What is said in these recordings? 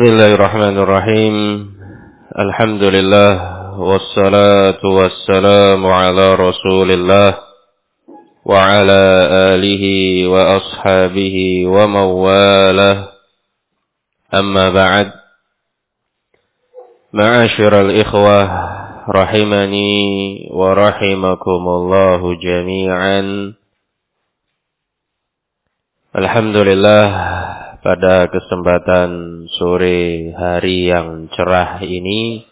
Bismillahirrahmanirrahim. Alhamdulillah wassalatu wassalamu ala Rasulillah wa ala alihi wa ashabihi wa mawalah. Amma ba'd. Ma'asyiral ikhwah rahimani wa rahimakumullahu jami'an. Alhamdulillah, pada kesempatan sore hari yang cerah ini,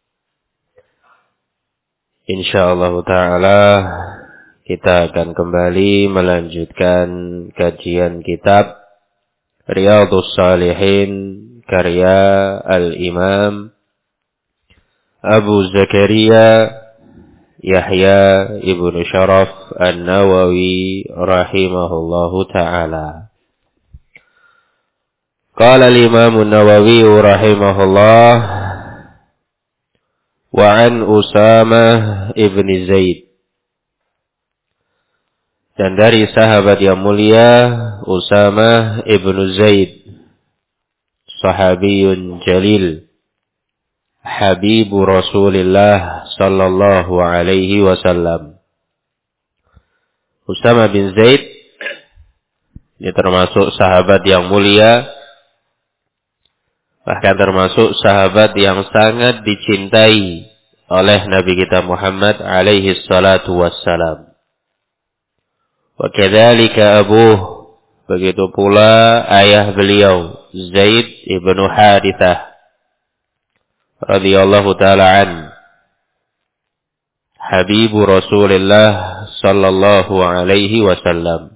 insyaallah ta'ala kita akan kembali melanjutkan kajian kitab Riyadhus Shalihin karya Al-Imam Abu Zakaria Yahya ibnu Sharaf An-Nawawi rahimahullahu ta'ala. Qala al-Imam An-Nawawi rahimahullah wa an Usamah ibn Zaid, dan dari sahabat yang mulia Usamah ibn Zaid, sahabiyun jalil, habibu Rasulillah sallallahu alaihi wasallam. Usamah bin Zaid ini termasuk sahabat yang mulia, bahkan termasuk sahabat yang sangat dicintai oleh Nabi kita Muhammad alaihi salatu wassalam. Wa kadzalika abuh, begitu pula ayah beliau Zaid ibnu Harithah radhiyallahu ta'ala an, habibu Rasulillah sallallahu alaihi wasallam.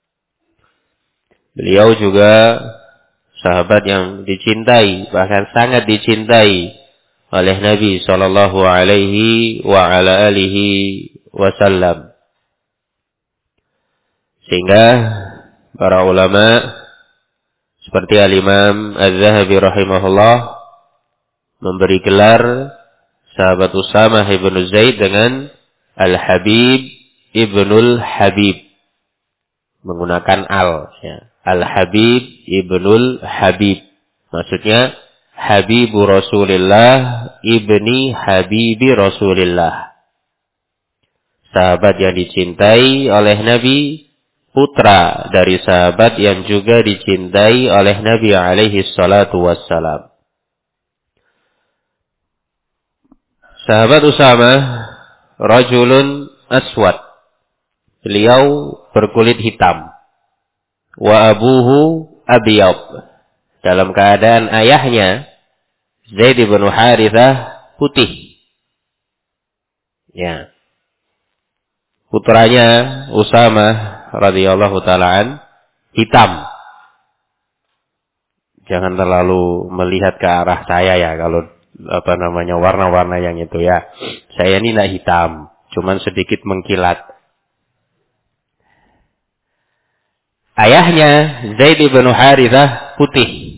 Beliau juga sahabat yang dicintai, bahkan sangat dicintai oleh Nabi sallallahu alaihi wa ala alihi wasallam. Sehingga para ulama seperti Al-Imam Az-Zahabi rahimahullah memberi gelar sahabat Usamah ibn Zaid dengan Al-Habib ibnul Habib, menggunakan al, ya. Al-Habib ibnul Habib, maksudnya Habibu Rasulillah ibni Habibi Rasulillah, sahabat yang dicintai oleh Nabi, putra dari sahabat yang juga dicintai oleh Nabi alaihi salatu wassalam. Sahabat Usamah rajulun aswad, beliau berkulit hitam. Wa abuhu abiyad, dalam keadaan ayahnya Zaid bin Harithah putih. Ya. Putranya Usamah radhiyallahu ta'ala an hitam. Jangan terlalu melihat ke arah saya ya kalau warna-warna yang itu ya. Saya ini enggak hitam, cuman sedikit mengkilat. Ayahnya Zaid bin Harithah putih.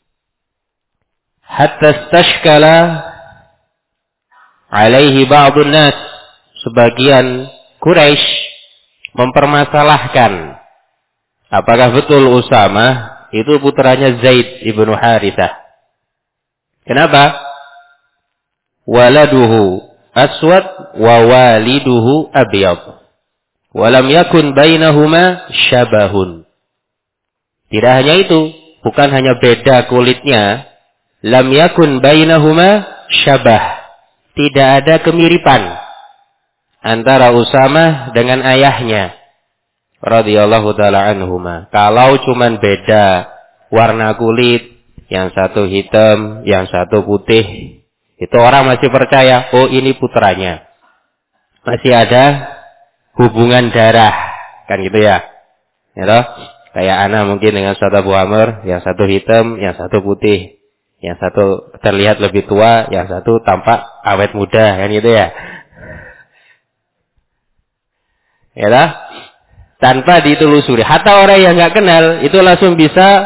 Hatta stashkala alaihi ba'dun nas, sebagian Quraisy mempermasalahkan apakah betul Usamah itu putranya Zaid bin Harithah. Kenapa? Waladuhu aswad wa waliduhu abyad. Walam yakun bainahuma syabahun. Tidak hanya itu, bukan hanya beda kulitnya, lam yakun bainahuma syabah, tidak ada kemiripan antara Usamah dengan ayahnya radhiyallahu ta'ala anhuma. Kalau cuman beda warna kulit, yang satu hitam, yang satu putih, itu orang masih percaya, oh ini putranya, masih ada hubungan darah, kan gitu ya. Ya toh? Kayak anak mungkin dengan saudara Abu Amr, yang satu hitam, yang satu putih. Yang satu terlihat lebih tua, yang satu tampak awet muda, kan gitu ya. Ya toh? Tanpa ditelusuri. Hatta orang yang enggak kenal itu langsung bisa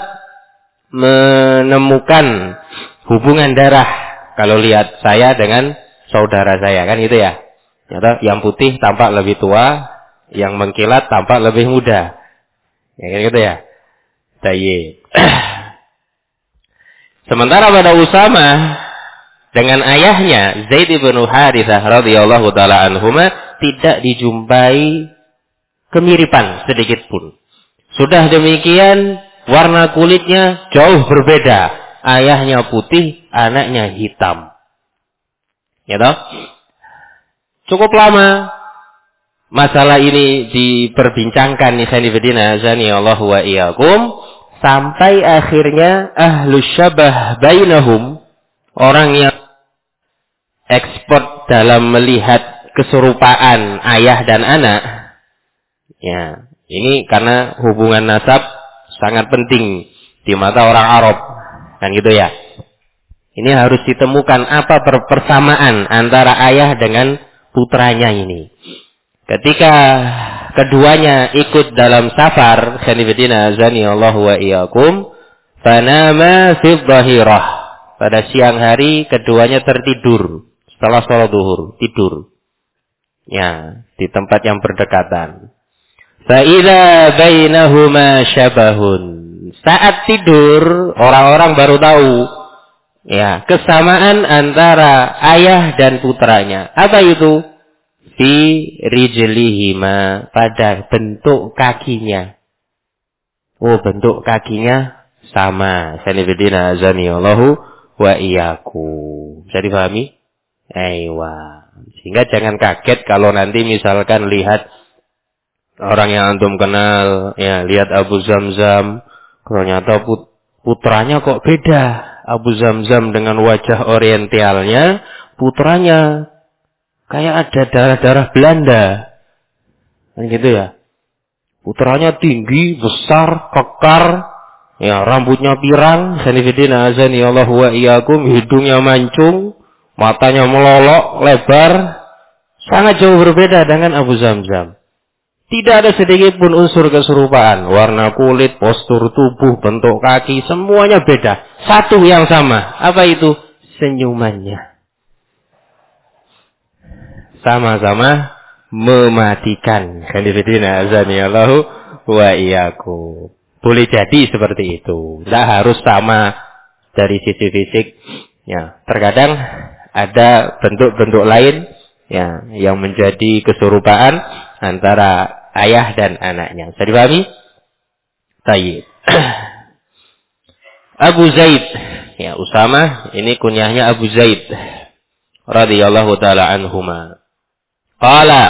menemukan hubungan darah kalau lihat saya dengan saudara saya, kan gitu ya. Nyata yang putih tampak lebih tua, yang mengkilat tampak lebih muda. Ya gitu ya. Tayyib. Sementara pada Usama dengan ayahnya Zaid bin Harithah radhiyallahu taala anhuma tidak dijumpai kemiripan sedikit pun. Sudah demikian warna kulitnya jauh berbeda. Ayahnya putih, anaknya hitam. Ya toh? Cukup lama masalah ini diperbincangkan ikhwanifidina azani Allah wa iyyakum sampai akhirnya ahlus syabah bainahum, orang yang ekspert dalam melihat keserupaan ayah dan anak. Ya, ini karena hubungan nasab sangat penting di mata orang Arab. Kan gitu ya. Ini harus ditemukan apa persamaan antara ayah dengan putranya ini. Ketika keduanya ikut dalam safar, khanifidina azani Allah wa iyyakum, fanama fi dhahirah. Pada siang hari keduanya tertidur setelah sholat zuhur, tidur. Ya, di tempat yang berdekatan. Fa idza bainahuma syabahun. Saat tidur, orang-orang baru tahu ya, kesamaan antara ayah dan putranya. Apa itu? Fi rijlihima, pada bentuk kakinya. Oh, bentuk kakinya sama. Sanibidina azani Allahu wa iyyakum. Bisa dipahami? Aiwa. Sehingga jangan kaget kalau nanti misalkan lihat orang yang antum kenal, ya, lihat Abu Zamzam, ternyata putranya kok beda. Abu Zamzam dengan wajah orientalnya, putranya kayak ada darah-darah Belanda. Kan gitu ya. Putranya tinggi, besar, kekar, ya, rambutnya pirang, sanifidina azani Allah wa iyyakum, hidungnya mancung, matanya melolok, lebar, sangat jauh berbeda dengan Abu Zamzam. Tidak ada sedikit pun unsur keserupaan. Warna kulit, postur tubuh, bentuk kaki, semuanya beda. Satu yang sama. Apa itu? Senyumannya. Sama-sama mematikan. Khanifidina azani Allahu wa iyyakum. Boleh jadi seperti itu. Tidak harus sama dari sisi fisik. Ya, terkadang ada bentuk-bentuk lain ya yang menjadi keserupaan antara ayah dan anaknya. Bisa dipahami? Tayyib. Abu Zaid, ya, Usama ini kunyahnya Abu Zaid radhiyallahu taala anhuma. Qala,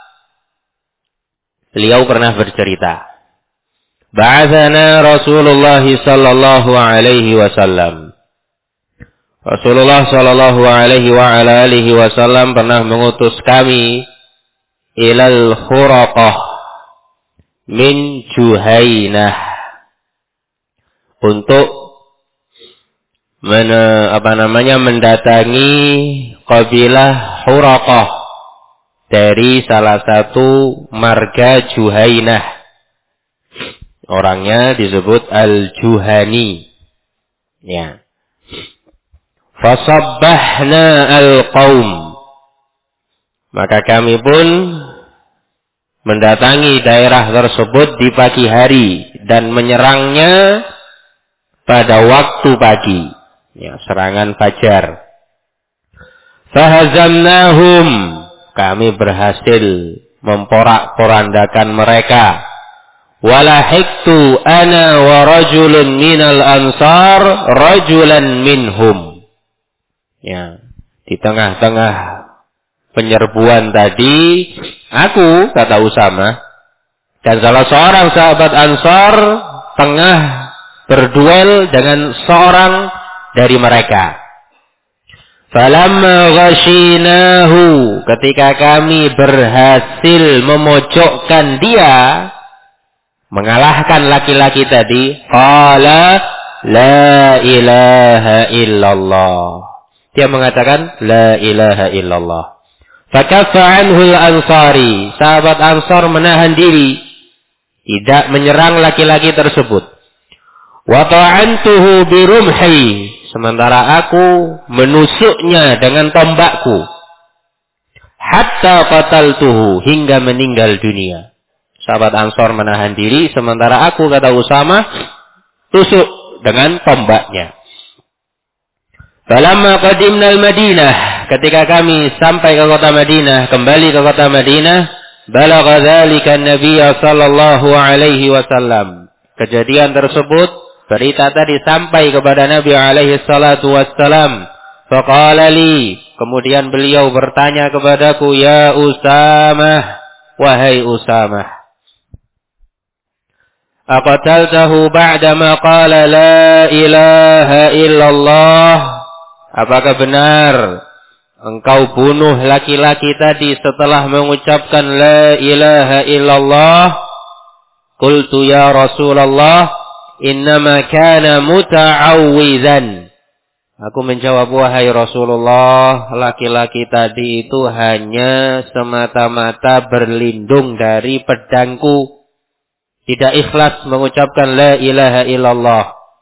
beliau pernah bercerita, ba'athana Rasulullah sallallahu alaihi wasallam. Rasulullah sallallahu alaihi wa ala alihi wasallam pernah mengutus kami ilal Khuraqah min Juhainah untuk mendatangi kabilah Khuraqah dari salah satu marga Juhainah. Orangnya disebut Al-Juhani. Ya. Fasabbahna al-qaum. Maka kami pun mendatangi daerah tersebut di pagi hari dan menyerangnya pada waktu pagi. Ya, serangan fajar. Fahazamnahum. Kami berhasil memporak-porandakan mereka. Walahiktu ana wa rajulun minal ansar rajulan minhum. Ya, di tengah-tengah penyerbuan tadi, aku, kata Usama, dan salah seorang sahabat Ansar tengah berduel dengan seorang dari mereka. Falamma ghashinahu, ketika kami berhasil memojokkan dia, mengalahkan laki-laki tadi, qala la ilaha illallah. Dia mengatakan la ilaha illallah. Fakaffa anhu al-ansari. Sahabat Ansar menahan diri, tidak menyerang laki-laki tersebut. Wa ta'antuhu birumhi. Sementara aku menusuknya dengan tombakku. Hatta qataltuhu, hingga meninggal dunia. Sahabat Ansar menahan diri, sementara aku, kata Usama, tusuk dengan tombaknya. Falamma qadimna al-Madinah, ketika kami sampai ke kota Madinah, kembali ke kota Madinah, balagha dzalika an-nabiy sallallahu alaihi wasallam. Kejadian tersebut, berita tadi sampai kepada Nabi alaihi salatu wassalam. Faqala li, kemudian beliau bertanya kepadaku, ya Usamah, wahai Usamah, aqataltahu ba'dama qala la ilaha illallah? Apakah benar engkau bunuh laki-laki tadi setelah mengucapkan la ilaha illallah? Qultu ya Rasulullah, innama kana muta'awwidzan. Aku menjawab, wahai Rasulullah, laki-laki tadi itu hanya semata-mata berlindung dari pedangku, tidak ikhlas mengucapkan la ilaha illallah.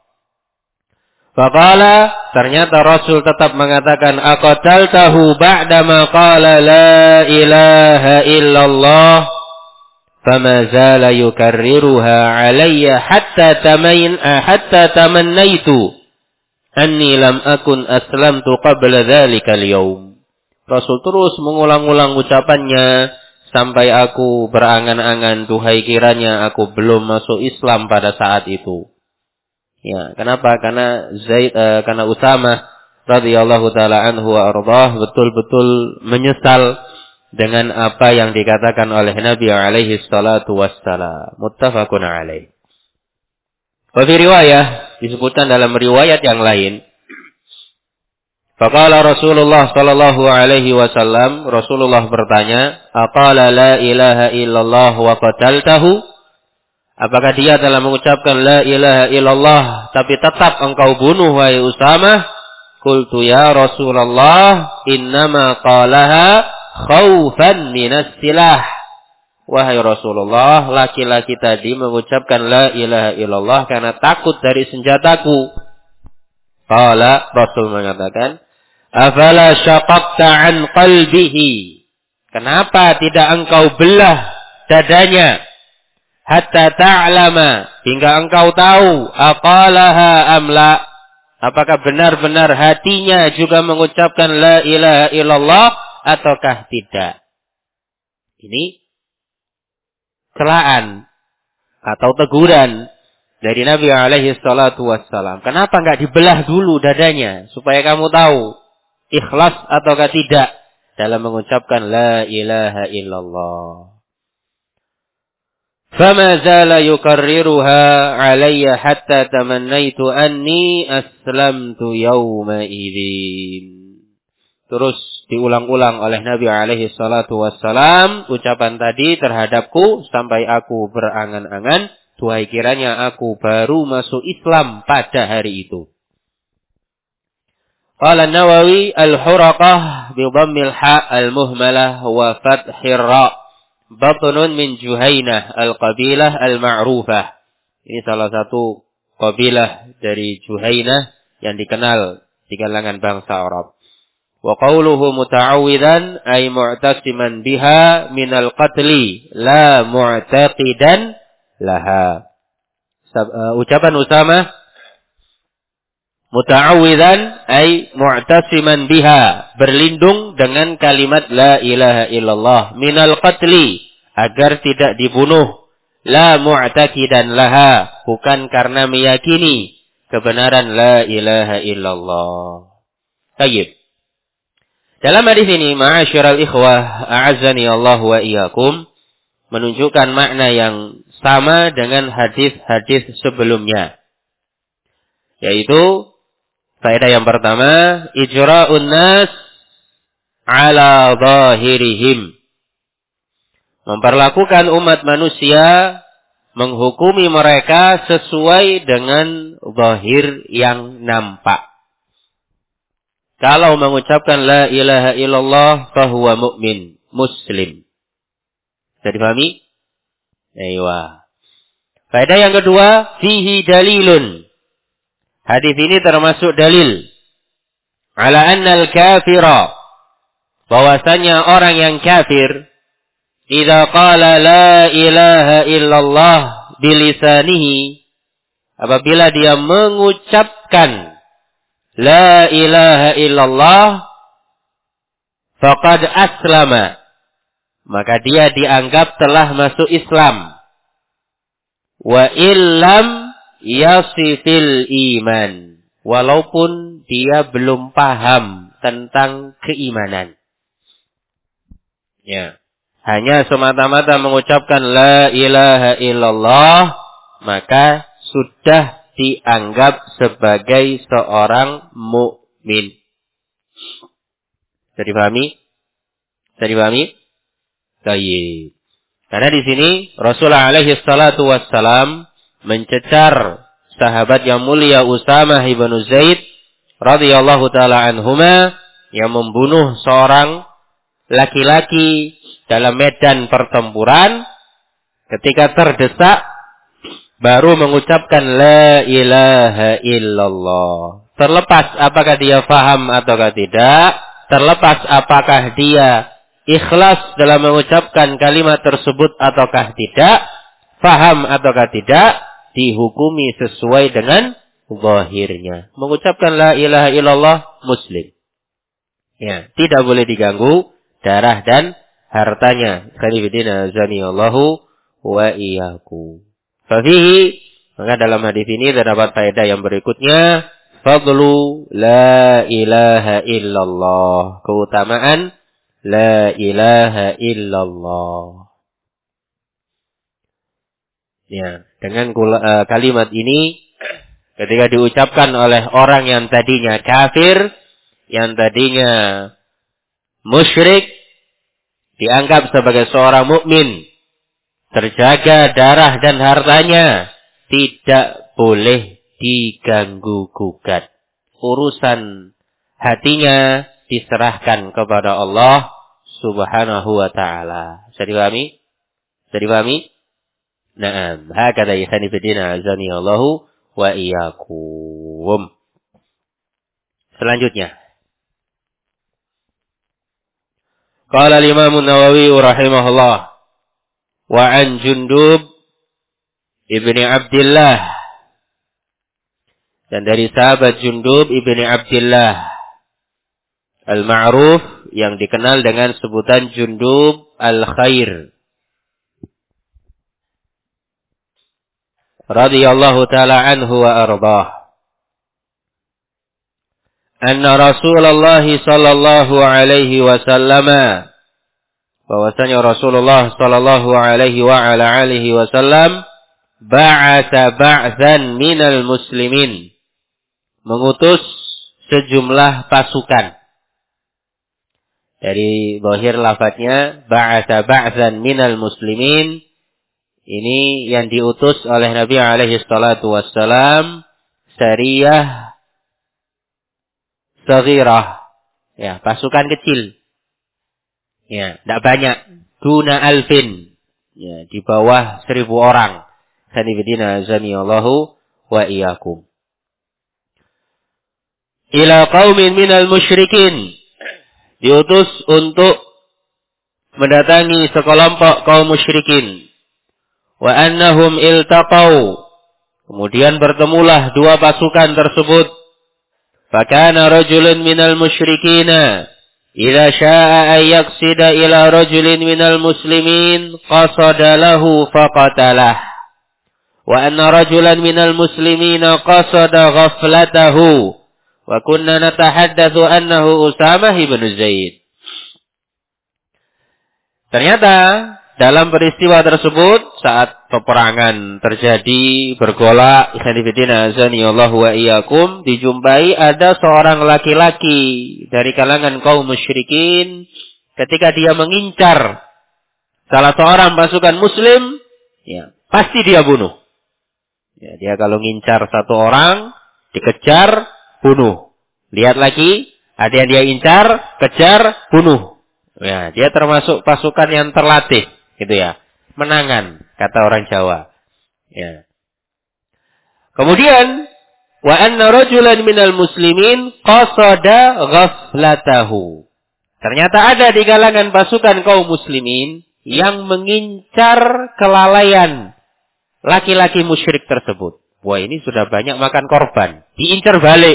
Faqala, ternyata Rasul tetap mengatakan, aqataltahu ba'dama qala la ilaha illallah? Fama zala yukarriruha alayya hatta tamannaitu anni lam akun aslamtu qabla dhalika al-yawm. Rasul terus mengulang-ulang ucapannya sampai aku berangan-angan, duhai kiranya aku belum masuk Islam pada saat itu. Ya, kenapa? Karena karena Usamah radhiyallahu taala anhu wa ardhah betul-betul menyesal dengan apa yang dikatakan oleh Nabi alaihi salatu wassalam. Muttafaqun alaih. Wa fi riwayah, disebutkan dalam riwayat yang lain, faqala Rasulullah sallallahu alaihi wasallam, Rasulullah bertanya, aqala la ilaha illallah wa qataltahu? Apakah dia telah mengucapkan la ilaha illallah tapi tetap engkau bunuh wahai Usamah? Qultu ya Rasulullah, innama qalaha khaufan minas silah. Wahai Rasulullah, laki-laki tadi mengucapkan la ilaha illallah karena takut dari senjataku. Qala, Rasul mengatakan, afala syaqaqta an qalbihi? Kenapa tidak engkau belah dadanya? Hatta ta'lama, hingga engkau tahu, aqalaha amla, apakah benar-benar hatinya juga mengucapkan la ilaha illallah ataukah tidak. Ini celaan atau teguran dari Nabi alaihi salatu wassalam. Kenapa enggak dibelah dulu dadanya supaya kamu tahu ikhlas ataukah tidak dalam mengucapkan la ilaha illallah. فَمَا زَالَ يُكَرِّرُهَا عَلَيَّ حَتَّى تَمَنَّيْتُ أَنِّي أَسْلَمْتُ يَوْمَئِذٍ. Terus diulang-ulang oleh Nabi alaihi salatu wassalam ucapan tadi terhadapku sampai aku berangan-angan, duhai kiranya aku baru masuk Islam pada hari itu. Qala An-Nawawi al-huraqah bi dhammil ha al-muhmalah wa fathir ra. Batnun min Juhainah al-qabilah al-ma'rufah. Ini salah satu kabilah dari Juhainah yang dikenal di kalangan bangsa Arab. Wa qawluhu muta'awwidan ay mu'tasiman biha minal qatli la mu'taqidan laha. Ucapan Usamah muta'awwidan ay mu'tasiman biha, berlindung dengan kalimat la ilaha illallah, minal qatli, agar tidak dibunuh, la mu'taqidan laha, bukan karena meyakini kebenaran la ilaha illallah. Baik. Dalam hadis ini, ma'asyiral ikhwah, a'azzani Allah wa iyyakum, menunjukkan makna yang sama dengan hadis-hadis sebelumnya. Yaitu faedah yang pertama, ijra'un nas ala zahirihim. Memperlakukan umat manusia, menghukumi mereka sesuai dengan zahir yang nampak. Kalau mengucapkan la ilaha illallah fahuwa mu'min, muslim. Bisa dipahami? Aywa. Faedah yang kedua, fihi dalilun. Hadis ini termasuk dalil ala annal kafira, bahwasanya orang yang kafir idza qala la ilaha illallah bilisanihi, apabila dia mengucapkan la ilaha illallah faqad aslama, maka dia dianggap telah masuk Islam. Wa illam yasifil iman, walaupun dia belum paham tentang keimanan. Ya. Hanya semata-mata mengucapkan la ilaha illallah, maka sudah dianggap sebagai seorang mukmin. Bisa dipahami? Bisa dipahami? Baik. Karena di sini Rasulullah alaihi salatu wassalam mencecar sahabat yang mulia Usamah ibn Zaid radhiyallahu taala anhuma yang membunuh seorang laki-laki dalam medan pertempuran, ketika terdesak baru mengucapkan la ilaha illallah. Terlepas apakah dia faham ataukah tidak, terlepas apakah dia ikhlas dalam mengucapkan kalimat tersebut ataukah tidak, faham ataukah tidak, dihukumi sesuai dengan zahirnya. Mengucapkan la ilaha illallah muslim. Ya, tidak boleh diganggu darah dan hartanya. Khalifidina zaniyallahu wa iyyakum. Fafihi, maka dalam hadis ini terdapat faedah yang berikutnya, fadlu la ilaha illallah, keutamaan la ilaha illallah. Ya, dengan kalimat ini ketika diucapkan oleh orang yang tadinya kafir, yang tadinya musyrik, dianggap sebagai seorang mukmin, terjaga darah dan hartanya, tidak boleh diganggu gugat. Urusan hatinya diserahkan kepada Allah Subhanahu wa taala. Bisa dipahami? Bisa dipahami? Naam, hakadha ikhwani fillah azani Allahu wa iyyakum. Selanjutnya, qala al-Imam an-Nawawi rahimahullah wa an Jundub ibni Abdullah, dan dari sahabat Jundub ibni Abdullah al-ma'ruf yang dikenal dengan sebutan Jundub al-Khair radhiyallahu taala anhu wa ardhah, anna Rasulullah sallallahu alaihi wasallam, bahwasanya Rasulullah sallallahu alaihi wa ala alihi wasallam ba'atsa ba'tsan minal muslimin, mengutus sejumlah pasukan. Dari zahir lafadznya ba'atsa ba'tsan minal muslimin, ini yang diutus oleh Nabi alaihi salatu wassalam sariyah saghirah, ya, pasukan kecil. Ya, tidak banyak. Duna alfin. Ya, di bawah 1000 orang. Sanibidina zaniyallahu wa iyyakum. Ila qaumin minal musyrikin. Diutus untuk mendatangi sekelompok kaum musyrikin. Wa annahum iltaqau. Kemudian bertemulah dua pasukan tersebut. Fakana rajulun minal musyrikina idza syaa'a ay yaqsida ila rajulin minal muslimin qasada lahu faqatalah, wa anna rajulan minal muslimina qasada ghaflatahu, wa kunna natahaddatsu annahu Usamah ibn Zaid. Ternyata dalam peristiwa tersebut, saat peperangan terjadi, bergolak, ikhwanifidina azanillahu wa iyyakum, dijumpai ada seorang laki-laki dari kalangan kaum musyrikin, ketika dia mengincar salah seorang pasukan muslim, ya, pasti dia bunuh. Ya, dia kalau ngincar satu orang, dikejar, bunuh. Lihat lagi, ada yang dia incar, kejar, bunuh. Ya, dia termasuk pasukan yang terlatih. Gitu ya, menangan, kata orang Jawa. Ya. Kemudian, wa anna rajulan minal muslimin qasada ghaflatahu. Ternyata ada di kalangan pasukan kaum muslimin yang mengincar kelalaian laki-laki musyrik tersebut. Wah, ini sudah banyak makan korban. Diincar balik.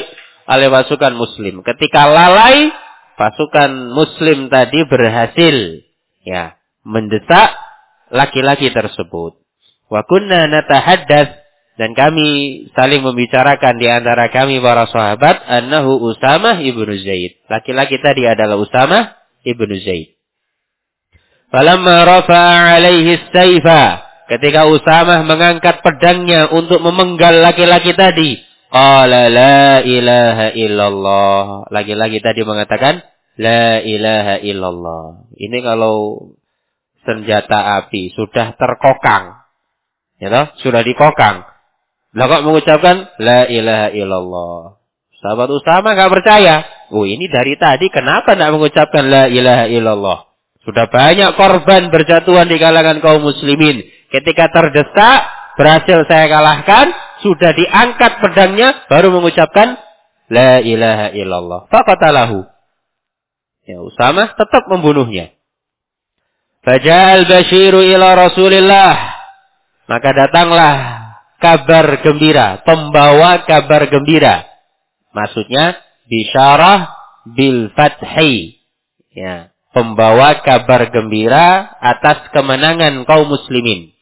oleh pasukan muslim. Ketika lalai, pasukan muslim tadi berhasil ya mendesak laki-laki tersebut. Wa kunna natahaddath, dan kami saling membicarakan di antara kami para sahabat, annahu Usamah ibnu Zaid. Laki-laki tadi adalah Usamah ibnu Zaid. Falamma rafa'a alaihi as-sayfa, ketika Usamah mengangkat pedangnya untuk memenggal laki-laki tadi, qala la ilaha illallah. Laki-laki tadi mengatakan la ilaha illallah. Ini kalau senjata api sudah terkokang, ya toh? Sudah dikokang. Lah kok mengucapkan la ilaha illallah. Sahabat Usamah enggak percaya. Oh, ini dari tadi kenapa enggak mengucapkan la ilaha illallah? Sudah banyak korban berjatuhan di kalangan kaum muslimin. Ketika terdesak, berhasil saya kalahkan, sudah diangkat pedangnya, baru mengucapkan la ilaha illallah. Faqatalahu. Ya, Usamah tetap membunuhnya. Faja'al Bashiru ila Rasulillah. Maka datanglah kabar gembira, pembawa kabar gembira. Maksudnya bisyarah bil fathi. Ya, pembawa kabar gembira atas kemenangan kaum muslimin.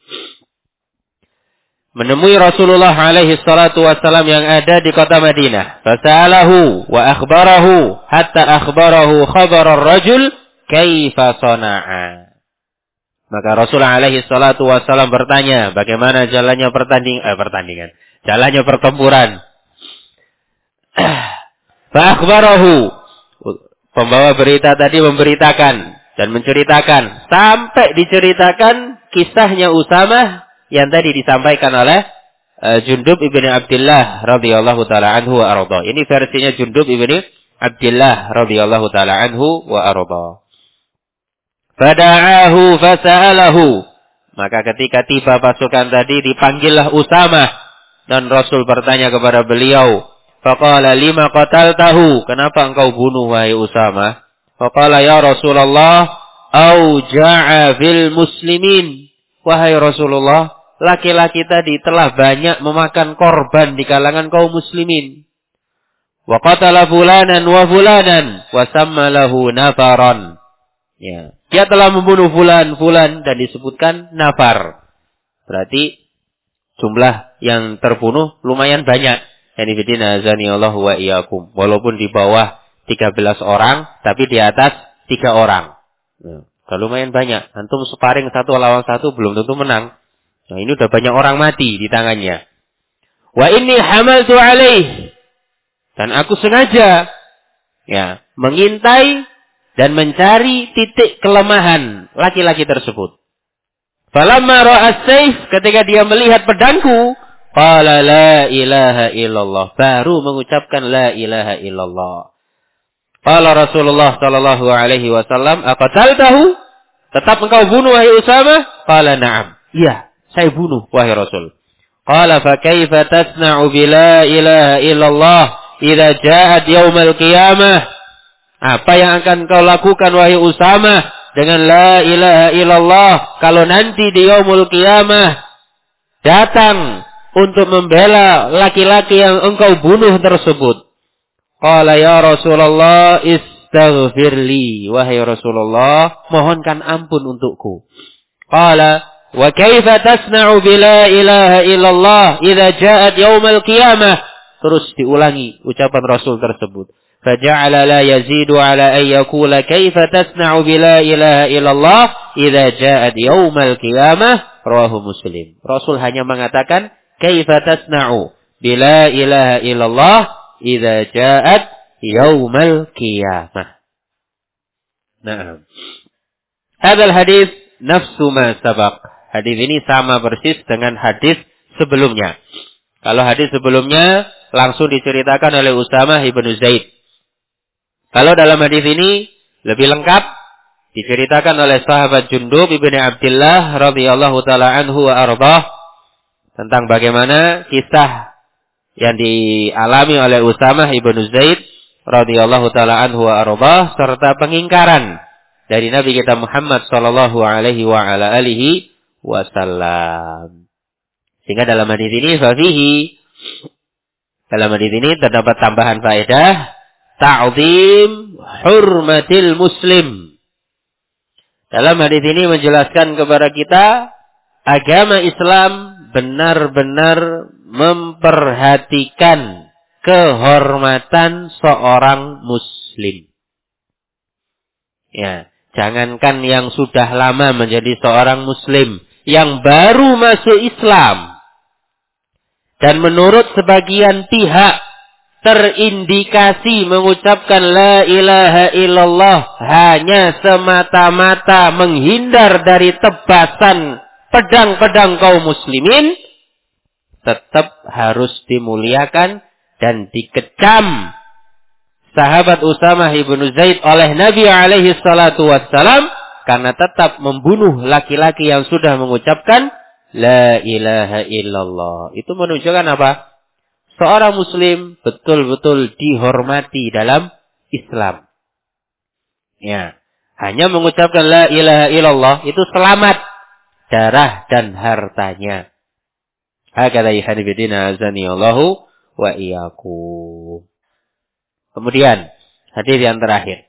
Menemui Rasulullah alaihi salatu wassalam yang ada di kota Madinah. Fasa'alahu wa akhbarahu hatta akhbarahu khabar ar-rajul kaifa sana'a. Maka Rasulullah alaihi salatu wassalam bertanya, bagaimana jalannya pertandingan. Jalannya pertempuran. Fa akhbarahu. Pembawa berita tadi memberitakan dan menceritakan sampai diceritakan kisahnya Usamah yang tadi disampaikan oleh Jundub ibni Abdullah radhiyallahu taala anhu wa arda. Ini versinya Jundub ibni Abdullah radhiyallahu taala anhu wa arda. Fada'ahu fasa'alahu. Maka ketika tiba pasukan tadi dipanggillah Usamah dan Rasul bertanya kepada beliau, faqala lima qataltahu, kenapa engkau bunuh wahai Usamah? Faqala ya Rasulullah, auja'a fil muslimin. Wahai Rasulullah, laki-laki tadi telah banyak memakan korban di kalangan kaum muslimin. Wa qatala fulanan wa fulanan wa samma lahu nafaran. Ya, dia telah membunuh fulan dan disebutkan nafar. Berarti jumlah yang terbunuh lumayan banyak. Yani bidina azanillahu wa iyyakum. Walaupun di bawah 13 orang, tapi di atas 3 orang. Nah, kalau lumayan banyak. Antum sparring 1 lawan 1 belum tentu menang. Nah, ini udah banyak orang mati di tangannya. Wa inni hamaltu alaih. Dan aku sengaja ya, mengintai dan mencari titik kelemahan laki-laki tersebut. Falamma ra'a as-sayf, ketika dia melihat pedangku, qala la ilaha illallah, baru mengucapkan la ilaha illallah. Qala Rasulullah sallallahu alaihi wasallam, aqtaltahu? Tetap engkau bunuh wahai Usamah? Qala na'am. Iya, saya bunuh wahai Rasul. Qala fa kaifa tasna'u bi la ilaha illallah idza ja'at yaumal qiyamah? Apa yang akan kau lakukan wahai Usamah dengan la ilaha illallah kalau nanti di yaumul qiyamah datang untuk membela laki-laki yang engkau bunuh tersebut? Qala ya Rasulullah istaghfirli. Wahai Rasulullah, mohonkan ampun untukku. Qala wa kaifa tasna'u bi la ilaha illallah idza ja'at yaumal qiyamah? Terus diulangi ucapan Rasul tersebut. فَجَعَلَ لَا يَزِيدُ عَلَى أَنْ يَقُولَ كَيْفَ تَصْنَعُ بِلَا إِلَهَ إِلَّا اللَّهِ إِذَا جَاءَتْ يَوْمَ الْقِيَامَةِ رواه Muslim. Rasul hanya mengatakan كَيْفَ تَصْنَعُ بِلَا إِلَهَ إِلَّا اللَّهِ إِذَا جَاءَتْ يَوْمَ الْقِيَامَةِ. Nah, hadal hadis nafsu ma sabaq. Hadis ini sama persis dengan hadis sebelumnya. Kalau hadis sebelumnya langsung diceritakan oleh Usamah ibnu Zaid. Kalau dalam hadis ini lebih lengkap diceritakan oleh sahabat Jundub ibni Abdullah radhiyallahu taala anhu wa arbah tentang bagaimana kisah yang dialami oleh Usamah ibnu Zaid radhiyallahu taala anhu wa arbah serta pengingkaran dari Nabi kita Muhammad sallallahu alaihi wa ala alihi wasallam. Sehingga dalam hadis ini fafihi Dalam hadis ini terdapat tambahan faedah ta'zim hurmatil muslim. Dalam hadis ini menjelaskan kepada kita agama Islam benar-benar memperhatikan kehormatan seorang muslim. Ya, jangankan yang sudah lama menjadi seorang muslim, yang baru masuk Islam dan menurut sebagian pihak terindikasi mengucapkan la ilaha illallah hanya semata-mata menghindar dari tebasan pedang-pedang kaum muslimin, tetap harus dimuliakan dan dikecam sahabat Usamah ibnu Zaid oleh Nabi alaihi salatu wassalam karena tetap membunuh laki-laki yang sudah mengucapkan la ilaha illallah. Itu menunjukkan apa? Seorang muslim betul-betul dihormati dalam Islam. Ya, hanya mengucapkan la ilaha illallah itu selamat darah dan hartanya. Hakadha ihadibidina azani Allahu wa iyyakum. Kemudian hadis yang terakhir.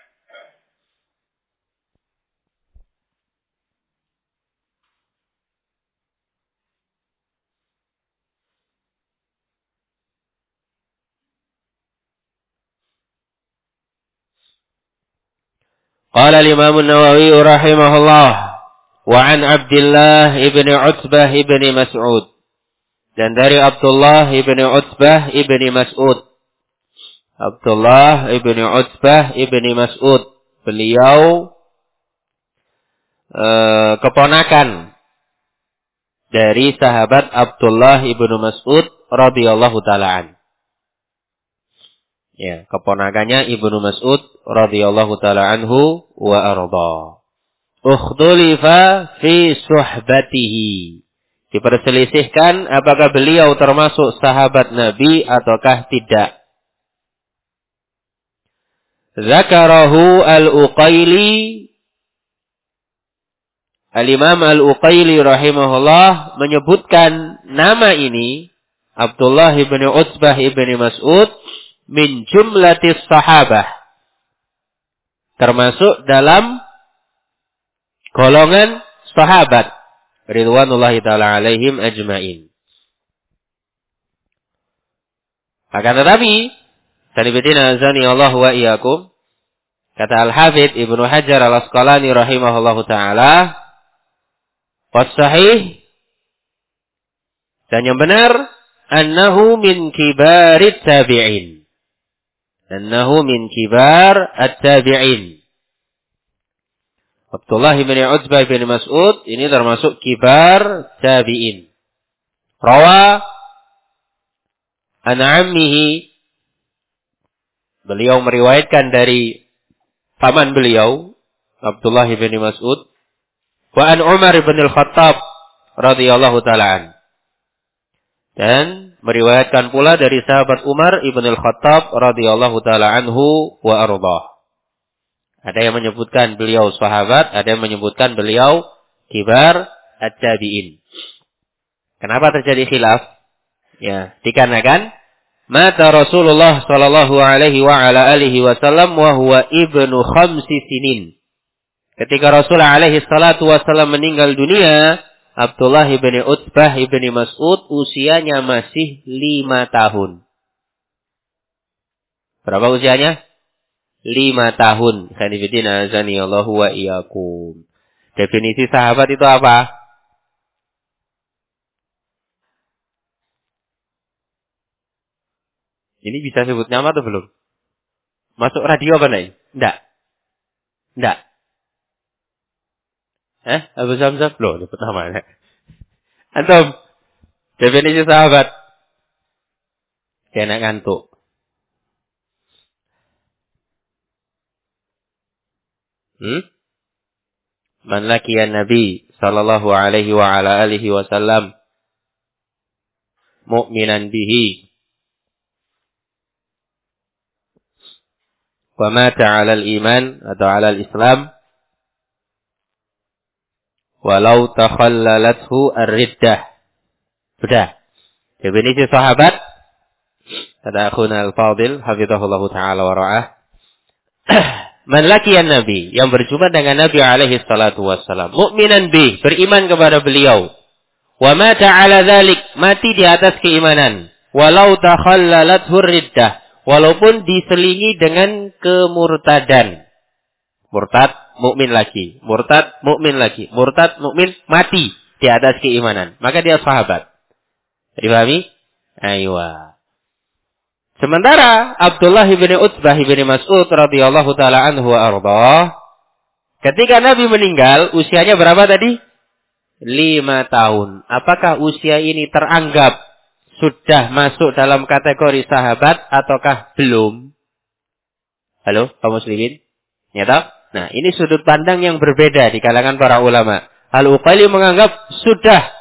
Qala al-Imam an-Nawawi rahimahullah wa an Abdullah ibni Utbah ibni Mas'ud. Dan dari Abdullah ibni Utbah ibni Mas'ud. Abdullah ibni Utbah ibni Mas'ud. Beliau keponakan dari sahabat Abdullah ibnu Mas'ud radhiyallahu ta'ala an. Ya, keponakannya Ibnu Mas'ud radhiyallahu ta'ala anhu wa arda. Ukhtulifa fi suhbatihi. Diperselisihkan apakah beliau termasuk sahabat Nabi ataukah tidak. Zakarahu al-Uqaili. Al-Imam al-Uqaili rahimahullah menyebutkan nama ini Abdullah ibn Utbah ibn Mas'ud min jumlatis sahabah. Termasuk dalam golongan sahabat ridwanullahi ta'ala alaihim ajma'in. Akan tetapi, sanibidina azani Allah wa iyyakum, kata Al-Hafidh Ibnu Hajar Al-Asqalani rahimahullahu ta'ala, was-sahih, dan yang benar, annahu min kibarit tabi'in. Annahu min kibar at-tabi'in. Abdullah bin Utbah bin Mas'ud ini termasuk kibar tabi'in. Rawa an ammihi, beliau meriwayatkan dari paman beliau Abdullah bin Mas'ud, wa an Umar bin Al-Khattab radhiyallahu ta'ala an. Dan meriwayatkan pula dari sahabat Umar ibn Al-Khattab radhiyallahu ta'ala anhu wa ardah. Ada yang menyebutkan beliau sahabat, ada yang menyebutkan beliau kibar at-tabi'in. Kenapa terjadi khilaf? Ya, dikarenakan mata Rasulullah sallallahu alaihi wa ala alihi wasallam wa huwa ibnu khamsi sinin. Ketika Rasulullah alaihi salatu wasallam meninggal dunia, Abdullah ibn Utbah ibn Mas'ud usianya masih 5 tahun. Berapa usianya? 5 tahun. Sanibidina azani Allahu wa iyyakum. Definisi sahabat itu apa? Ini bisa sebut nama atau belum? Masuk radio apa nih? Enggak. Enggak. Abu Samsam? Loh, sebut namanya. Antum, definisi sahabat. Kena ngantuk. Man laqiya Nabi sallallahu alaihi wa ala alihi wasallam mu'minan bihi wa mata 'ala al-iman atau 'ala al-islam walau takhallalathu ar-riddah. Sudah. Definisi sahabat Kata akhuna al-fadil, hafizahullah ta'ala wa ra'ah. Man laqiyan Nabi, yang berjumpa dengan Nabi alaihi salatu wassalam. Mu'minan bih, beriman kepada beliau. Wa mata ala dhalik, mati di atas keimanan. Walau takhallalat hurriddah, walaupun diselingi dengan kemurtadan. Murtad, mukmin lagi. Murtad, mukmin lagi. Murtad, mukmin, mati di atas keimanan. Maka dia sahabat. Dipahami? Aywa. Sementara Abdullah bin Utbah bin Mas'ud radhiyallahu taala anhu wa ardhah, ketika Nabi meninggal, usianya berapa tadi? 5 tahun. Apakah usia ini teranggap sudah masuk dalam kategori sahabat ataukah belum? Halo, kaum muslimin? Ya tahu? Nah, ini sudut pandang yang berbeda di kalangan para ulama. Al-Uqayli menganggap sudah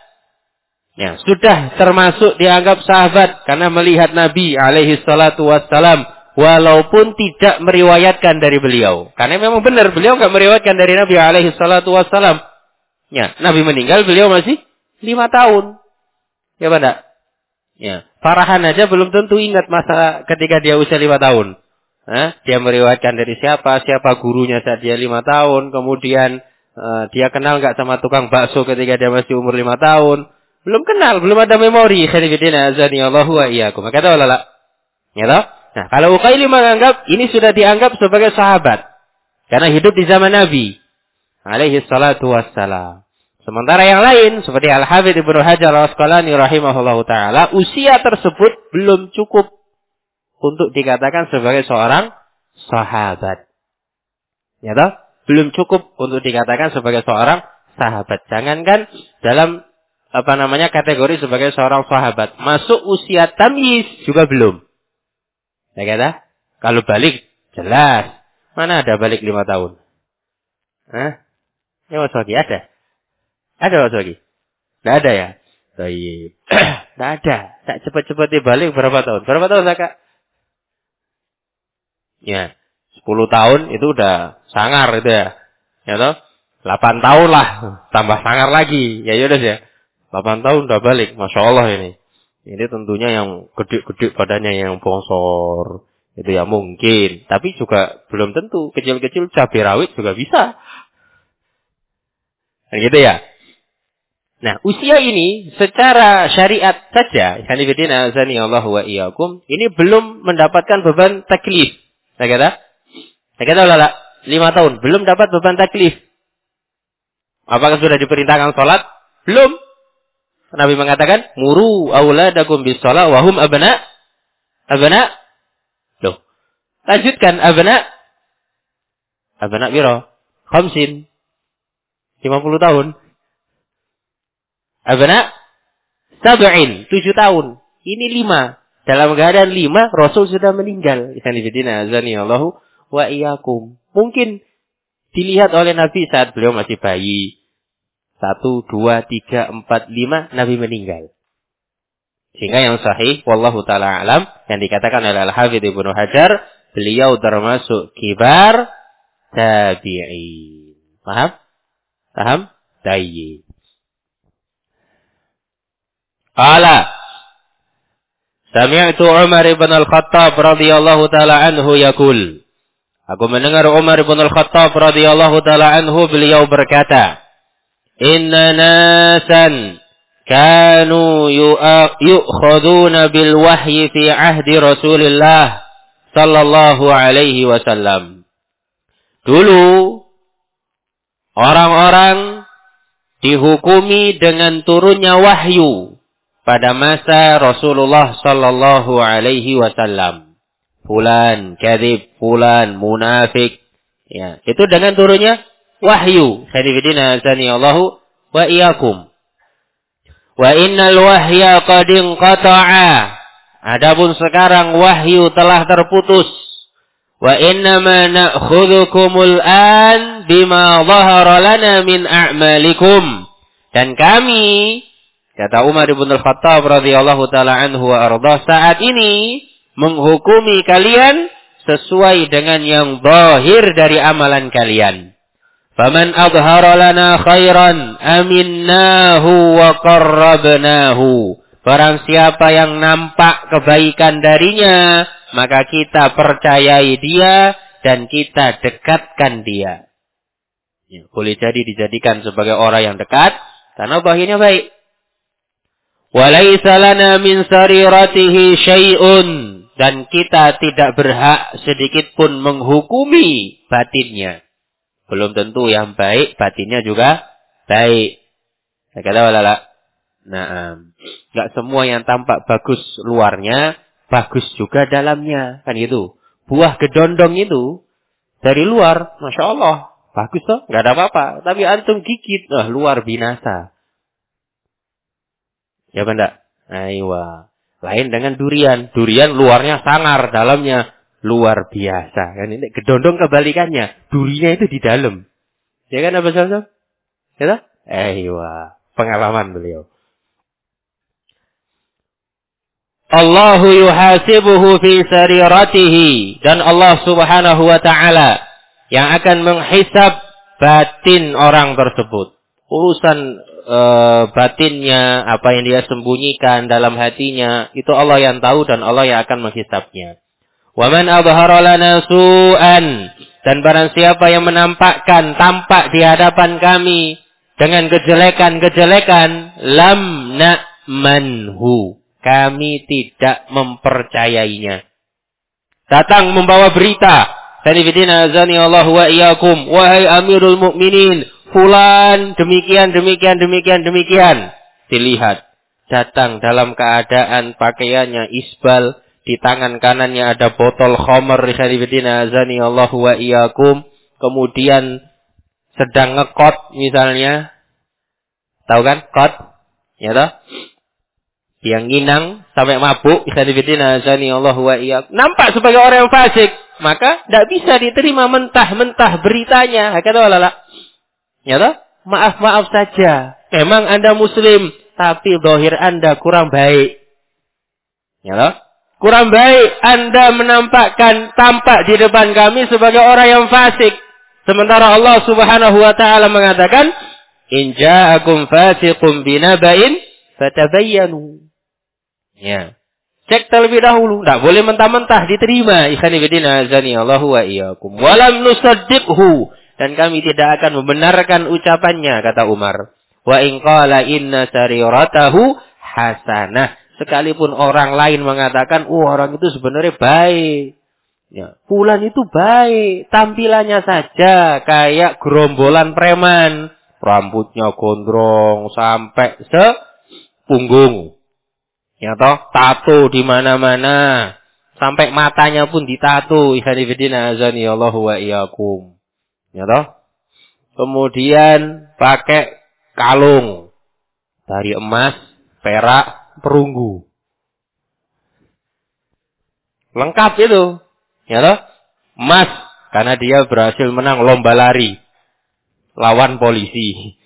termasuk dianggap sahabat karena melihat Nabi alaihi salatu wassalam walaupun tidak meriwayatkan dari beliau. Karena memang benar beliau enggak meriwayatkan dari Nabi alaihi salatu wassalam. Ya, Nabi meninggal beliau masih 5 tahun. Ya pada. Ya, Farhan aja belum tentu ingat masa ketika dia usia 5 tahun. Dia meriwayatkan dari siapa gurunya saat dia 5 tahun, kemudian dia kenal enggak sama tukang bakso ketika dia masih umur 5 tahun. Belum kenal, belum ada memori. Khanifidina azani Allahu wa iyyakum. Maka tahu lah. Ya tahu? Nah, kalau Uqayli menganggap ini sudah dianggap sebagai sahabat karena hidup di zaman Nabi alaihi salatu wassalam. Sementara yang lain seperti Al-Hafidz Ibnu Hajar Al-Asqalani rahimahullahu taala, usia tersebut belum cukup untuk dikatakan sebagai seorang sahabat. Ya tahu? Belum cukup untuk dikatakan sebagai seorang sahabat. Jangankan dalam kategori sebagai seorang sahabat. Masuk usia tamyiz juga belum. Ya kata? Kalau balik, jelas. Mana ada balik 5 tahun? Ya Mas Wagi, ada? Ada Mas Wagi? Tidak ada ya? Baik. Tidak ada. Tak cepat-cepat balik berapa tahun? Berapa tahun Kak? Ya, 10 tahun itu udah sangar itu ya. Ya toh? 8 tahun lah. Tambah sangar lagi. Ya yaudah ya. 8 tahun udah balik. Masya Allah ini. Ini tentunya yang gede-gede badannya yang bongsor. Itu ya mungkin. Tapi juga belum tentu. Kecil-kecil cabai rawit juga bisa. Nah, gitu ya. Nah, usia ini secara syariat saja. Hanifidina azani Allahu wa iyyakum. Ini belum mendapatkan beban taklif. Saya kata? Saya kata lah. 5 tahun. Belum dapat beban taklif. Apakah sudah diperintahkan sholat? Belum. Nabi mengatakan, muru auladakum bis shalah wa hum abna. Abna. Loh. Lanjutkan abna. Abna biro. 50 tahun. Abna 7 tahun. Ini 5. Dalam keadaan 5 Rasul sudah meninggal. Ikhwanifidina azani Allahu wa iyyakum. Mungkin dilihat oleh Nabi saat beliau masih bayi. 1, 2, 3, 4, 5 Nabi meninggal. Sehingga yang sahih wallahu taala alam yang dikatakan oleh Al-Hafidz Ibnu Hajar, beliau termasuk kibar tabi'in. Paham? Paham? Tayyib. Qala Sami'tu Umar ibn al-Khattab radhiyallahu taala anhu yaqul. Aku mendengar Umar ibn al-Khattab radhiyallahu taala anhu beliau berkata, Inna nasan kanu yu'khaduna bil wahyi fi ahdi Rasulillah sallallahu alaihi wasallam. Dulu orang-orang dihukumi dengan turunnya wahyu pada masa Rasulullah sallallahu alaihi wasallam. Fulan kadzib, fulan munafik. Ya, itu dengan turunnya wahyu. Hadifidina azani Allahu wa iyyakum. Wa innal wahya qad inqata'a. Adapun sekarang wahyu telah terputus. Wa innama na'khudhukumul an bima dhahara lana min a'malikum. Dan kami, kata Umar ibn al-Khattab radhiyallahu taala anhu wa ardhah, saat ini menghukumi kalian sesuai dengan yang zahir dari amalan kalian. Faman adhara lana khairan aminnahu wa qarrabnahu. Barang siapa yang nampak kebaikan darinya, maka kita percayai dia dan kita dekatkan dia. Ya, boleh jadi dijadikan sebagai orang yang dekat karena zahirnya baik. Walaisa lana min sariratihi syai'un, dan kita tidak berhak sedikit pun menghukumi batinnya. Belum tentu yang baik batinnya juga baik. Kata walala. Nah, enggak semua yang tampak bagus luarnya bagus juga dalamnya, kan gitu. Buah gedondong itu dari luar, masya Allah, bagus toh, enggak ada apa-apa. Tapi antum gigit, luar binasa. Ya benda. Aywa. Lain dengan durian. Durian luarnya sangar, dalamnya luar biasa. Kan ini gedondong kebalikannya. Durinya itu di dalam. Ya kan Abah Samsam? Ya? Aywa. Pengalaman beliau. Allahu yuhasibuhu fi sariratihi. Dan Allah subhanahu wa ta'ala yang akan menghisab batin orang tersebut. Urusan batinnya, apa yang dia sembunyikan dalam hatinya, itu Allah yang tahu dan Allah yang akan menghisabnya. Wa man adhara lana su'an, dan barang siapa yang menampakkan tampak di hadapan kami dengan kejelekan-kejelekan, lam na'manhu, kami tidak mempercayainya. Datang membawa berita, sanifidina azani Allah wa iyyakum, wahai Amirul Mukminin, fulan demikian. Dilihat, datang dalam keadaan pakaiannya isbal, di tangan kanannya ada botol khamr, sanifidina azani Allah wa iyyakum, kemudian sedang ngekot misalnya. Tahu kan kot? Ya toh? Yang nginang sampai mabuk, sanifidina azani Allah wa iyyakum, nampak sebagai orang yang fasik, maka tidak bisa diterima mentah-mentah beritanya. Kata walala. Ya toh? Maaf saja. Memang Anda muslim, tapi zahir Anda kurang baik. Ya toh? Kurang baik Anda tampak di depan kami sebagai orang yang fasik. Sementara Allah Subhanahu wa taala mengatakan, "In ja'akum fasiqun binaba'in fatabayyanu." Ya. Cek terlebih dahulu, tidak boleh mentah-mentah diterima. Ikhwani fillah azani Allahu wa iyyakum. Walam nusaddiqhu, dan kami tidak akan membenarkan ucapannya, kata Umar. Wa in qala inna sariratahu hasanah, sekalipun orang lain mengatakan, orang itu sebenarnya baik. Ya, fulan itu baik, tampilannya saja kayak gerombolan preman, rambutnya gondrong sampai sepunggung. Ya toh, tato di mana-mana, sampai matanya pun ditato. Ikhwani fillah azani Allahu wa iyyakum. Ya toh? Kemudian pakai kalung dari emas, perak, perunggu. Lengkap itu. Ya toh? Emas karena dia berhasil menang lomba lari lawan polisi.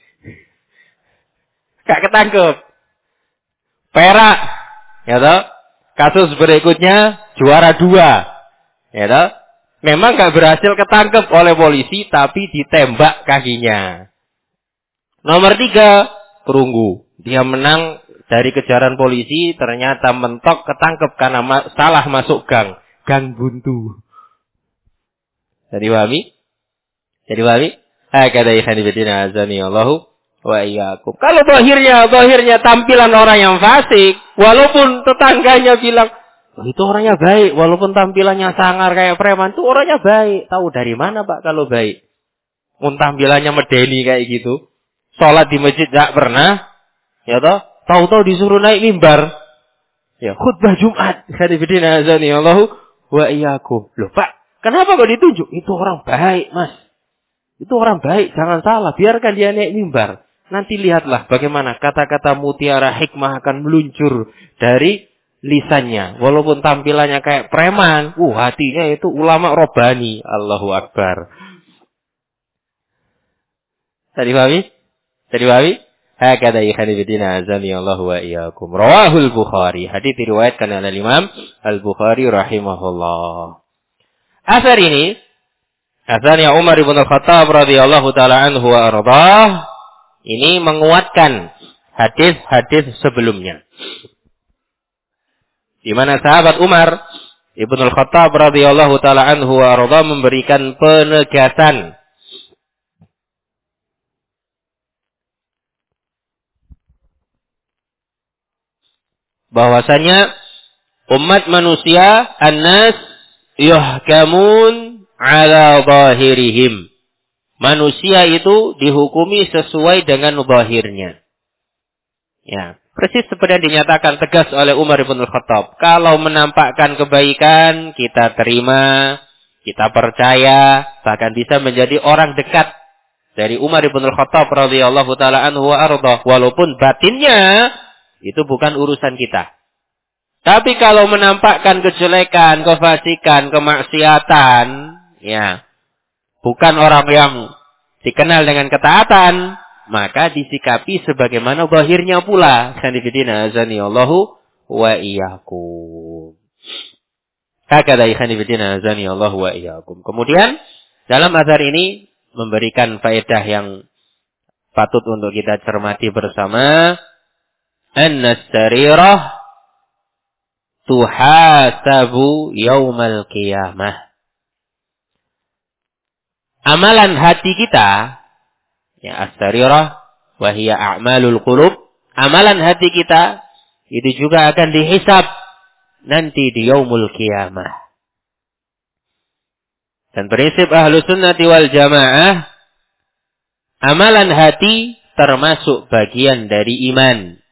Gak ketangkep. Perak. Ya toh? Kasus berikutnya juara 2. Ya toh? Memang gak berhasil ketangkep oleh polisi, tapi ditembak kakinya. Nomor 3, perunggu. Dia menang dari kejaran polisi, ternyata mentok ketangkep karena salah masuk gang. Gang buntu. Jadi pahami? Kata ikhwan fillah azani Allahu wa iyyakum. Kalau zahirnya tampilan orang yang fasik, walaupun tetangganya bilang, itu orangnya baik, walaupun tampilannya sangar kayak preman, itu orangnya baik. Tahu dari mana Pak kalau baik? Tampilannya medeni kayak gitu. Sholat di masjid gak pernah. Ya toh? Tahu-tahu disuruh naik mimbar. Ya, khutbah Jumat. Khadifidina azani Allahu wa iyyakum. Loh Pak, kenapa kok ditunjuk? Itu orang baik Mas. Itu orang baik, jangan salah. Biarkan dia naik mimbar. Nanti lihatlah bagaimana kata-kata mutiara hikmah akan meluncur dari lisannya. Walaupun tampilannya kayak preman, hatinya itu ulama robbani. Allahu Akbar. Tadi pahami? Hakada ikhani bidina azani Allahu wa iyyakum. Rawahul Bukhari. Hadis diriwayatkan oleh Imam Al-Bukhari rahimahullah. Asar ini, asarnya Umar ibn Al-Khattab radhiyallahu taala anhu wa ardhah, ini menguatkan hadis-hadis sebelumnya. Di mana sahabat Umar Ibnul Khattab radhiyallahu taala anhu wa arda memberikan penegasan bahwasanya umat manusia annas yuhkamun ala zahirihim. Manusia itu dihukumi sesuai dengan zahirnya. Ya, persis seperti yang dinyatakan tegas oleh Umar bin Khattab. Kalau menampakkan kebaikan, kita terima, kita percaya, bahkan bisa menjadi orang dekat dari Umar bin Khattab radhiyallahu taala anhu wa arda, walaupun batinnya itu bukan urusan kita. Tapi kalau menampakkan kejelekan, kefasikan, kemaksiatan, ya, bukan orang yang dikenal dengan ketaatan, maka disikapi sebagaimana zahirnya pula. Khanifidina azanillahu wa iyyakum. Hakada khanifidina azanillahu wa iyyakum. Kemudian dalam azhar ini memberikan faedah yang patut untuk kita cermati bersama. An-sarirah tuhasabu yaumal qiyamah. Amalan hati kita, ya as-sarirah wa hiya a'malul qulub, amalan hati kita itu juga akan dihisab nanti di yaumul qiyamah. Dan prinsip Ahlus Sunnati wal Jamaah, amalan hati termasuk bagian dari iman.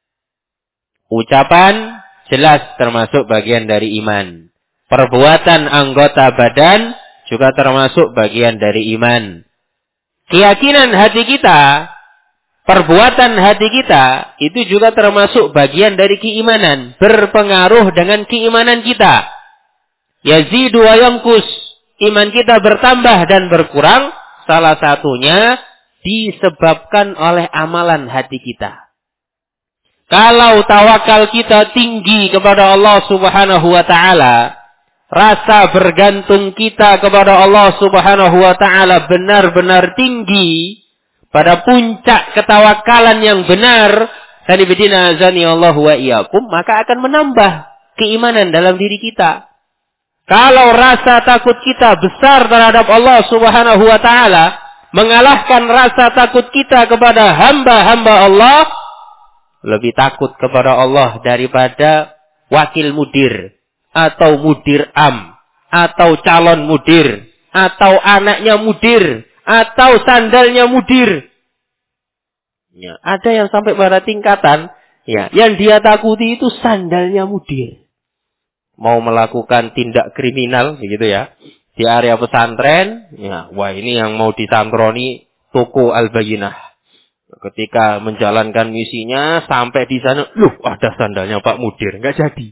Ucapan jelas termasuk bagian dari iman. Perbuatan anggota badan juga termasuk bagian dari iman. Keyakinan hati kita, perbuatan hati kita, itu juga termasuk bagian dari keimanan. Berpengaruh dengan keimanan kita. Yazidu wa yanqus. Iman kita bertambah dan berkurang. Salah satunya disebabkan oleh amalan hati kita. Kalau tawakal kita tinggi kepada Allah Subhanahu wa ta'ala, rasa bergantung kita kepada Allah Subhanahu wa ta'ala benar-benar tinggi, pada puncak ketawakalan yang benar, sanibidina azani Allah wa iyyakum, maka akan menambah keimanan dalam diri kita. Kalau rasa takut kita besar terhadap Allah Subhanahu wa ta'ala, mengalahkan rasa takut kita kepada hamba-hamba Allah, lebih takut kepada Allah daripada wakil mudir, atau mudir am, atau calon mudir, atau anaknya mudir, atau sandalnya mudir. Ya, ada yang sampai pada tingkatan, ya, yang dia takuti itu sandalnya mudir. Mau melakukan tindak kriminal, begitu ya, di area pesantren, ya, wah ini yang mau disantroni toko Al-Bayyinah. Ketika menjalankan misinya, sampai di sana, loh ada sandalnya Pak Mudir, nggak jadi.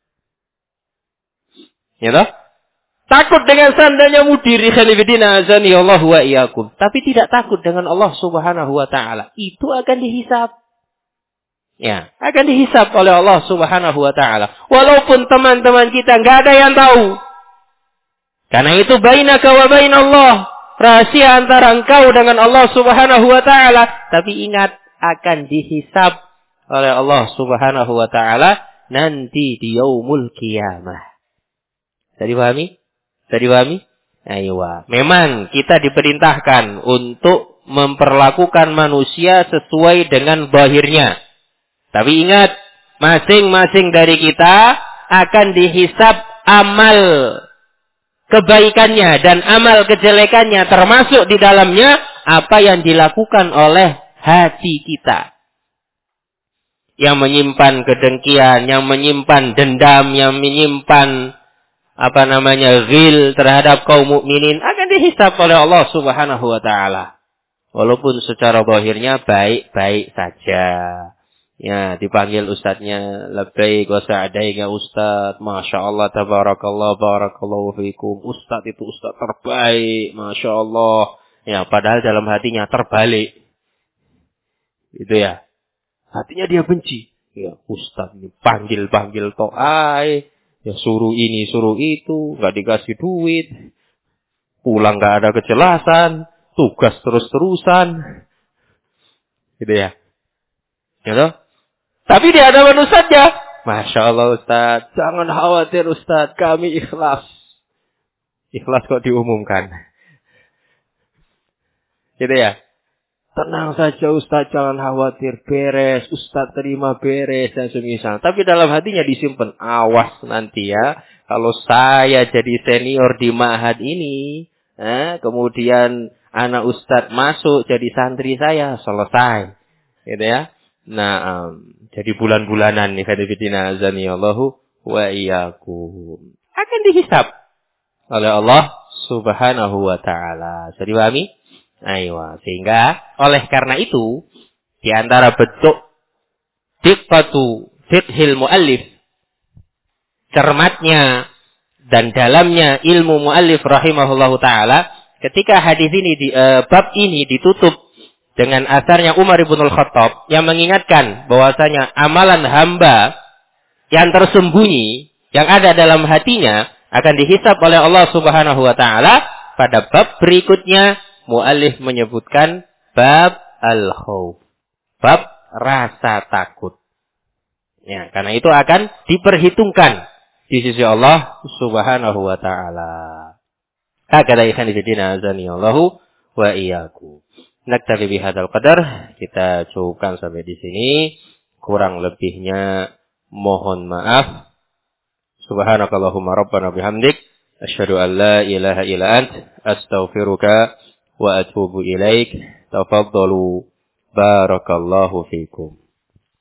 Ya toh? Takut dengan sandalnya mudir, khanifidina azani Allah wa iyyakum. Tapi tidak takut dengan Allah Subhanahu wa ta'ala. Itu akan dihisab. Ya, akan dihisab oleh Allah Subhanahu wa ta'ala. Walaupun teman-teman kita nggak ada yang tahu. Karena itu bainaka wa bainallah. Rahasia antara engkau dengan Allah Subhanahu wa ta'ala. Tapi ingat, akan dihisab oleh Allah Subhanahu wa ta'ala nanti di yaumul qiyamah. Bisa dipahami? Bisa dipahami? Aiywa. Memang kita diperintahkan untuk memperlakukan manusia sesuai dengan zahirnya. Tapi ingat, masing-masing dari kita akan dihisab amal kebaikannya dan amal kejelekannya, termasuk di dalamnya apa yang dilakukan oleh hati kita. Yang menyimpan kedengkian, yang menyimpan dendam, yang menyimpan ghil terhadap kaum mukminin akan dihisab oleh Allah Subhanahu wa taala. Walaupun secara zahirnya baik-baik saja. Ya, dipanggil ustadznya, labbaik wa sa'daik ya ustadz, masya Allah, tabarakallah, barakallahu fikum. Ustadz itu ustadz terbaik, masya Allah. Ya, padahal dalam hatinya terbalik. Itu ya. Hatinya dia benci. Ya, ustadz ini panggil to'ai. Ya, suruh ini, suruh itu, nggak dikasih duit. Pulang nggak ada kejelasan, tugas terus-terusan. Gitu ya. Gitu. Tapi di hadapan ustadznya, Masya Allah Ustaz. Jangan khawatir Ustaz. Kami ikhlas. Ikhlas kok diumumkan. Gitu ya. Tenang saja Ustaz. Jangan khawatir. Beres. Ustaz terima beres. Dan semisal. Tapi dalam hatinya disimpan. Awas nanti ya. Kalau saya jadi senior di ma'had ini. Kemudian anak Ustaz masuk jadi santri saya. Selesai. Gitu ya. Nah, jadi bulan-bulanan nih khairuddin azanillahu wa iyyakum. Akan dihisab oleh Allah Subhanahu wa taala. Jadi pahami? Ayo, sehingga oleh karena itu di antara bentuk diqqatu fiqhil muallif, cermatnya dan dalamnya ilmu muallif rahimahullahu taala, ketika hadis ini bab ini ditutup dengan asarnya Umar ibn al-Khattab yang mengingatkan bahwasanya amalan hamba yang tersembunyi, yang ada dalam hatinya akan dihisab oleh Allah Subhanahu wa taala. Pada bab berikutnya muallif menyebutkan bab al-khauf, bab rasa takut. Ya, karena itu akan diperhitungkan di sisi Allah Subhanahu wa taala. Hakadha ikhwan fillah azanillahu wa iyyakum. Naktafi bihadzal qadar, kita cukupkan sampai di sini. Kurang lebihnya mohon maaf. Subhanakallahumma rabbana bihamdik asyhadu an la ilaha illa ant astaghfiruka wa atubu ilaik. Tafaddalu barakallahu fikum.